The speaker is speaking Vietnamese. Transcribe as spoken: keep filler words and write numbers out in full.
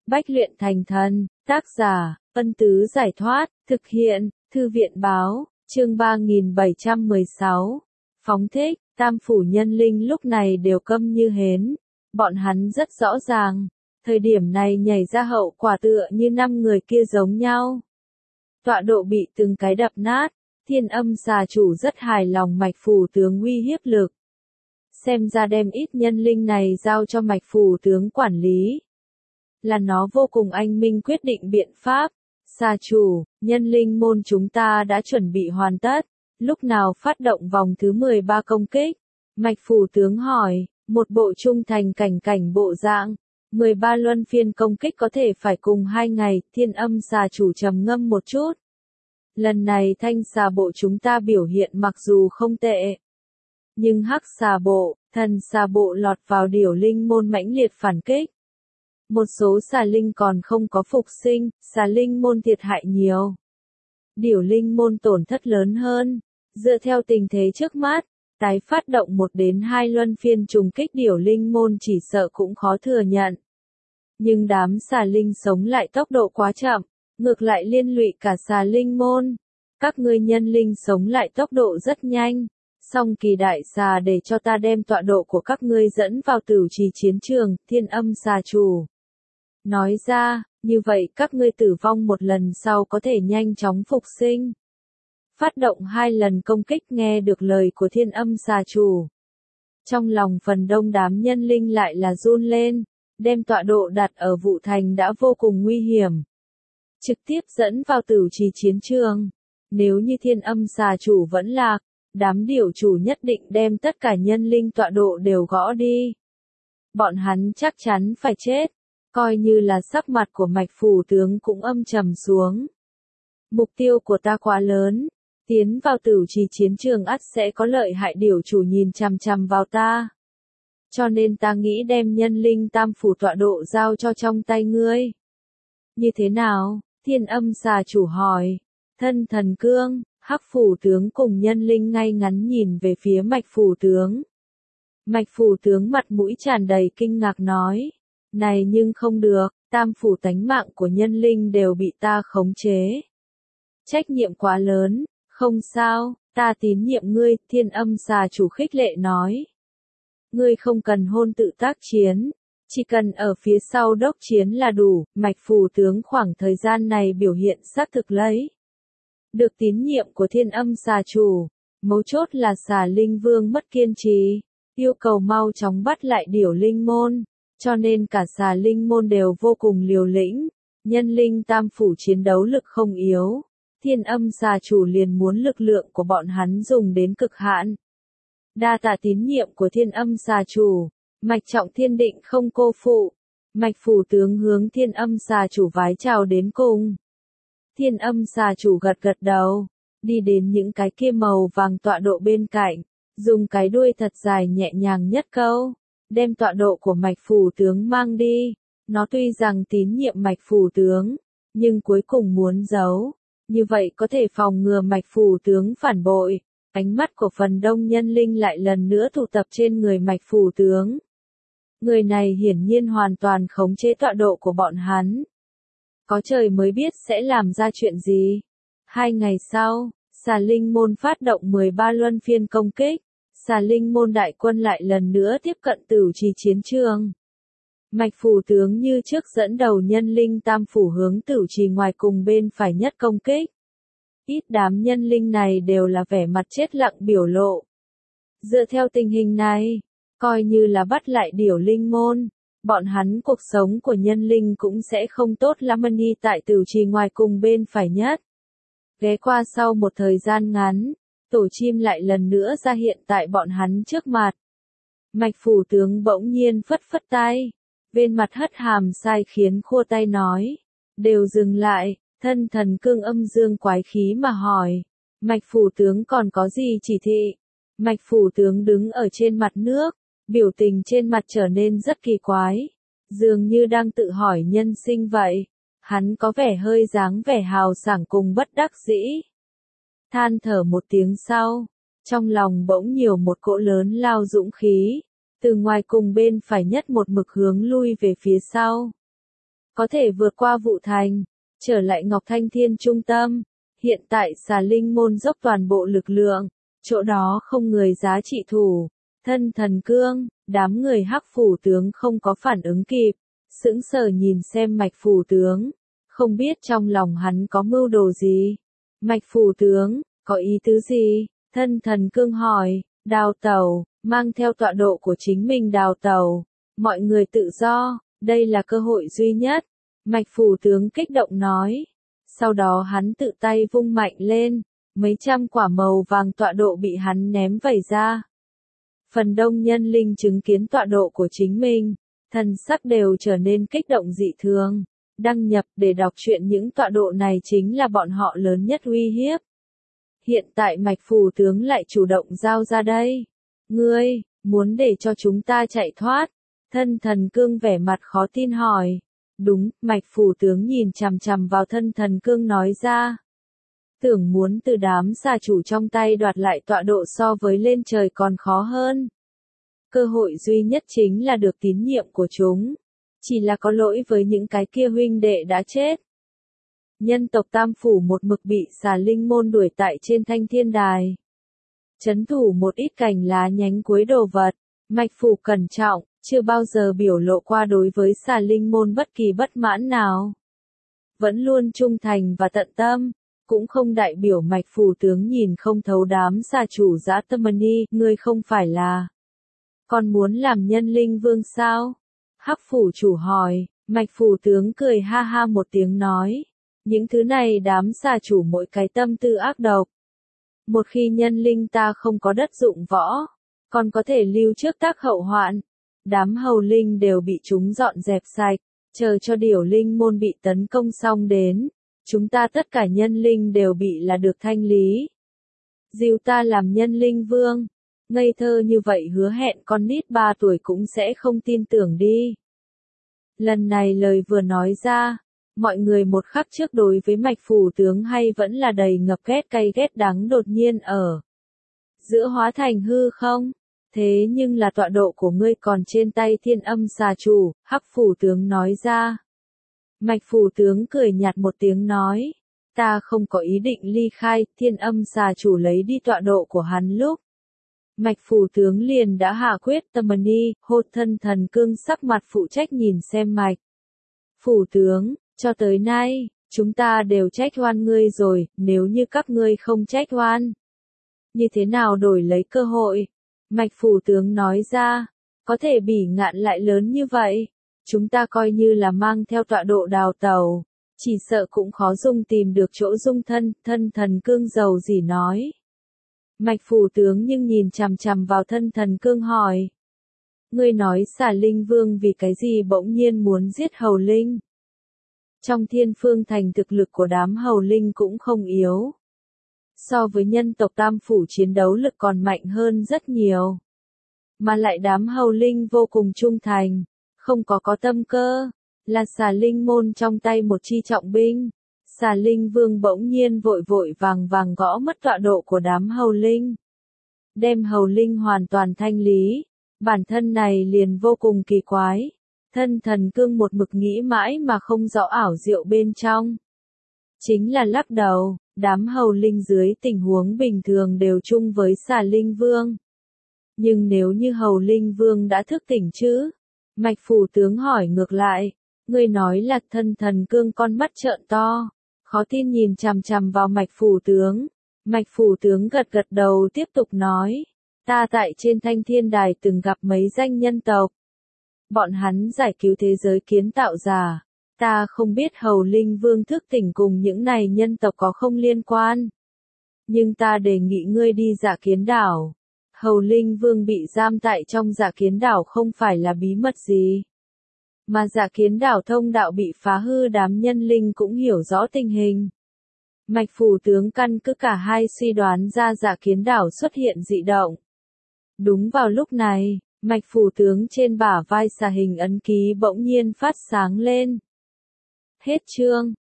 Bách luyện thành thần, tác giả, Ân Tứ Giải Thoát, thực hiện, Thư viện Báo, chương ba nghìn bảy trăm mười sáu. Phóng thích, tam phủ nhân linh lúc này đều câm như hến. Bọn hắn rất rõ ràng, thời điểm này nhảy ra hậu quả tựa như năm người kia giống nhau. Tọa độ bị từng cái đập nát, Thiên Âm Xà Chủ rất hài lòng mạch phủ tướng uy hiếp lực. Xem ra đem ít nhân linh này giao cho mạch phủ tướng quản lý. Là nó vô cùng anh minh quyết định biện pháp. Xà chủ, nhân linh môn chúng ta đã chuẩn bị hoàn tất. Lúc nào phát động vòng thứ mười ba công kích? Mạch phủ tướng hỏi, một bộ trung thành cảnh cảnh bộ dạng. mười ba luân phiên công kích có thể phải cùng hai ngày, Thiên Âm Xà Chủ trầm ngâm một chút. Lần này thanh xà bộ chúng ta biểu hiện mặc dù không tệ. Nhưng hắc xà bộ, thần xà bộ lọt vào điểu linh môn mãnh liệt phản kích. Một số xà linh còn không có phục sinh, xà linh môn thiệt hại nhiều. Điểu linh môn tổn thất lớn hơn. Dựa theo tình thế trước mắt, tái phát động một đến hai luân phiên trùng kích điểu linh môn chỉ sợ cũng khó thừa nhận. Nhưng đám xà linh sống lại tốc độ quá chậm, ngược lại liên lụy cả xà linh môn. Các ngươi nhân linh sống lại tốc độ rất nhanh. Song kỳ đại xà để cho ta đem tọa độ của các ngươi dẫn vào tử trì chiến trường, Thiên Âm Xà Chủ. Nói ra, như vậy các ngươi tử vong một lần sau có thể nhanh chóng phục sinh. Phát động hai lần công kích nghe được lời của Thiên Âm Xà Chủ. Trong lòng phần đông đám nhân linh lại là run lên, đem tọa độ đặt ở Vũ Thành đã vô cùng nguy hiểm. Trực tiếp dẫn vào tử trì chiến trường. Nếu như Thiên Âm Xà Chủ vẫn lạc, đám điểu chủ nhất định đem tất cả nhân linh tọa độ đều gõ đi. Bọn hắn chắc chắn phải chết. Coi như là sắc mặt của mạch phủ tướng cũng âm trầm xuống. Mục tiêu của ta quá lớn. Tiến vào tử trì chiến trường ắt sẽ có lợi hại điểu chủ nhìn chằm chằm vào ta. Cho nên ta nghĩ đem nhân linh tam phủ tọa độ giao cho trong tay ngươi. Như thế nào? Thiên Âm Xà Chủ hỏi. Thân thần cương, hắc phủ tướng cùng nhân linh ngay ngắn nhìn về phía mạch phủ tướng. Mạch phủ tướng mặt mũi tràn đầy kinh ngạc nói. Này nhưng không được, tam phủ tánh mạng của nhân linh đều bị ta khống chế. Trách nhiệm quá lớn, không sao, ta tín nhiệm ngươi, Thiên Âm Xà Chủ khích lệ nói. Ngươi không cần hôn tự tác chiến, chỉ cần ở phía sau đốc chiến là đủ, mạch phủ tướng khoảng thời gian này biểu hiện xác thực lấy. Được tín nhiệm của Thiên Âm Xà Chủ, mấu chốt là xà linh vương mất kiên trì, yêu cầu mau chóng bắt lại điểu linh môn. Cho nên cả xà linh môn đều vô cùng liều lĩnh, nhân linh tam phủ chiến đấu lực không yếu, Thiên Âm Xà Chủ liền muốn lực lượng của bọn hắn dùng đến cực hạn. Đa tạ tín nhiệm của Thiên Âm Xà Chủ, mạch trọng thiên định không cô phụ, mạch phủ tướng hướng Thiên Âm Xà Chủ vái chào đến cùng. Thiên Âm Xà Chủ gật gật đầu, đi đến những cái kia màu vàng tọa độ bên cạnh, dùng cái đuôi thật dài nhẹ nhàng nhất câu. Đem tọa độ của mạch phủ tướng mang đi. Nó tuy rằng tín nhiệm mạch phủ tướng, nhưng cuối cùng muốn giấu. Như vậy có thể phòng ngừa mạch phủ tướng phản bội. Ánh mắt của phần đông nhân linh lại lần nữa tụ tập trên người mạch phủ tướng. Người này hiển nhiên hoàn toàn khống chế tọa độ của bọn hắn. Có trời mới biết sẽ làm ra chuyện gì. Hai ngày sau, xà linh môn phát động mười ba luân phiên công kích. Xà linh môn đại quân lại lần nữa tiếp cận tử trì chiến trường. Mạch phủ tướng như trước dẫn đầu nhân linh tam phủ hướng tử trì ngoài cùng bên phải nhất công kích. Ít đám nhân linh này đều là vẻ mặt chết lặng biểu lộ. Dựa theo tình hình này, coi như là bắt lại điểu linh môn, bọn hắn cuộc sống của nhân linh cũng sẽ không tốt lắm đi tại tử trì ngoài cùng bên phải nhất. Ghé qua sau một thời gian ngắn. Tổ chim lại lần nữa ra hiện tại bọn hắn trước mặt. Mạch phủ tướng bỗng nhiên phất phất tay. Bên mặt hất hàm sai khiến khua tay nói. Đều dừng lại, thân thần cương âm dương quái khí mà hỏi. Mạch phủ tướng còn có gì chỉ thị? Mạch phủ tướng đứng ở trên mặt nước. Biểu tình trên mặt trở nên rất kỳ quái. Dường như đang tự hỏi nhân sinh vậy. Hắn có vẻ hơi dáng vẻ hào sảng cùng bất đắc dĩ. Than thở một tiếng sau, trong lòng bỗng nhiều một cỗ lớn lao dũng khí, từ ngoài cùng bên phải nhất một mực hướng lui về phía sau. có thể vượt qua Vụ Thành, trở lại Ngọc Thanh Thiên trung tâm. Hiện tại Xà Linh môn dốc toàn bộ lực lượng, chỗ đó không người giá trị thủ. Thân Thần Cương, đám người Hắc phủ tướng không có phản ứng kịp, sững sờ nhìn xem Mạch phủ tướng, không biết trong lòng hắn có mưu đồ gì. Mạch phủ tướng, có ý tứ gì? Thân Thần Cương hỏi. Đào tẩu, mang theo tọa độ của chính mình đào tẩu, mọi người tự do, đây là cơ hội duy nhất. Mạch phủ tướng kích động nói. Sau đó hắn tự tay vung mạnh lên, mấy trăm quả màu vàng tọa độ bị hắn ném vẩy ra. Phần đông nhân linh chứng kiến tọa độ của chính mình, thần sắc đều trở nên kích động dị thường. Đăng nhập để đọc truyện những tọa độ này chính là bọn họ lớn nhất uy hiếp. Hiện tại Mạch phủ tướng lại chủ động giao ra đây. Ngươi, muốn để cho chúng ta chạy thoát? Thân Thần Cương vẻ mặt khó tin hỏi. Đúng, Mạch phủ tướng nhìn chằm chằm vào Thân Thần Cương nói ra. Tưởng muốn từ đám xà chủ trong tay đoạt lại tọa độ so với lên trời còn khó hơn. Cơ hội duy nhất chính là được tín nhiệm của chúng. Chỉ là có lỗi với những cái kia huynh đệ đã chết. Nhân tộc Tam Phủ một mực bị Xà Linh môn đuổi tại trên Thanh Thiên Đài. Chấn thủ một ít cành lá nhánh cuối đồ vật. Mạch phủ cẩn trọng, chưa bao giờ biểu lộ qua đối với Xà Linh môn bất kỳ bất mãn nào. Vẫn luôn trung thành và tận tâm, cũng không đại biểu Mạch phủ tướng nhìn không thấu đám xà chủ dã tâm ni, ngươi không phải là còn muốn làm nhân linh vương sao? Hắc phủ chủ hỏi. Mạch phủ tướng cười ha ha một tiếng nói. Những thứ này đám xà chủ mỗi cái tâm tư ác độc. Một khi nhân linh ta không có đất dụng võ, còn có thể lưu trước tác hậu hoạn. Đám hầu linh đều bị chúng dọn dẹp sạch, chờ cho điểu linh môn bị tấn công xong đến. Chúng ta tất cả nhân linh đều bị là được thanh lý. Dìu ta làm nhân linh vương. Ngây thơ như vậy hứa hẹn con nít ba tuổi cũng sẽ không tin tưởng đi. Lần này lời vừa nói ra, mọi người một khắc trước đối với Mạch phủ tướng hay vẫn là đầy ngập ghét cay ghét đắng đột nhiên ở giữa hóa thành hư không. Thế nhưng là tọa độ của ngươi còn trên tay Thiên Âm xà chủ, Hắc phủ tướng nói ra. Mạch phủ tướng cười nhạt một tiếng nói, ta không có ý định ly khai. Thiên Âm xà chủ lấy đi tọa độ của hắn lúc Mạch phủ tướng liền đã hạ quyết tâm ni, hô. Thân Thần Cương sắc mặt phụ trách nhìn xem Mạch phủ tướng, cho tới nay, chúng ta đều trách oan ngươi rồi, nếu như các ngươi không trách oan, như thế nào đổi lấy cơ hội? Mạch phủ tướng nói ra, có thể bỉ ngạn lại lớn như vậy, chúng ta coi như là mang theo tọa độ đào tẩu, chỉ sợ cũng khó dung tìm được chỗ dung thân. Thân Thần Cương giàu gì nói. Mạch phủ tướng nhưng nhìn chằm chằm vào Thân Thần Cương hỏi. Ngươi nói Xà Linh vương vì cái gì bỗng nhiên muốn giết hầu linh? Trong Thiên Phương Thành thực lực của đám hầu linh cũng không yếu. So với nhân tộc Tam Phủ chiến đấu lực còn mạnh hơn rất nhiều. Mà lại đám hầu linh vô cùng trung thành, không có có tâm cơ, là Xà Linh môn trong tay một chi trọng binh. Xà Linh vương bỗng nhiên vội vội vàng vàng gõ mất tọa độ của đám hầu linh. Đem hầu linh hoàn toàn thanh lý, bản thân này liền vô cùng kỳ quái. Thân Thần Cương một mực nghĩ mãi mà không rõ ảo diệu bên trong. Chính là lắc đầu, đám hầu linh dưới tình huống bình thường đều chung với Xà Linh vương. Nhưng nếu như hầu linh vương đã thức tỉnh chứ? Mạch phủ tướng hỏi ngược lại, ngươi nói là. Thân Thần Cương con mắt trợn to, khó tin nhìn chằm chằm vào Mạch phủ tướng. Mạch phủ tướng gật gật đầu tiếp tục nói, ta tại trên Thanh Thiên Đài từng gặp mấy danh nhân tộc. Bọn hắn giải cứu thế giới kiến tạo giả. Ta không biết hầu linh vương thức tỉnh cùng những này nhân tộc có không liên quan. Nhưng ta đề nghị ngươi đi Dạ Kiến đảo. Hầu linh vương bị giam tại trong Dạ Kiến đảo không phải là bí mật gì. Mà Dạ Kiến đảo thông đạo bị phá hư, đám nhân linh cũng hiểu rõ tình hình. Mạch phủ tướng căn cứ cả hai suy đoán ra Dạ Kiến đảo xuất hiện dị động. Đúng vào lúc này, Mạch phủ tướng trên bả vai xà hình ấn ký bỗng nhiên phát sáng lên. Hết chương.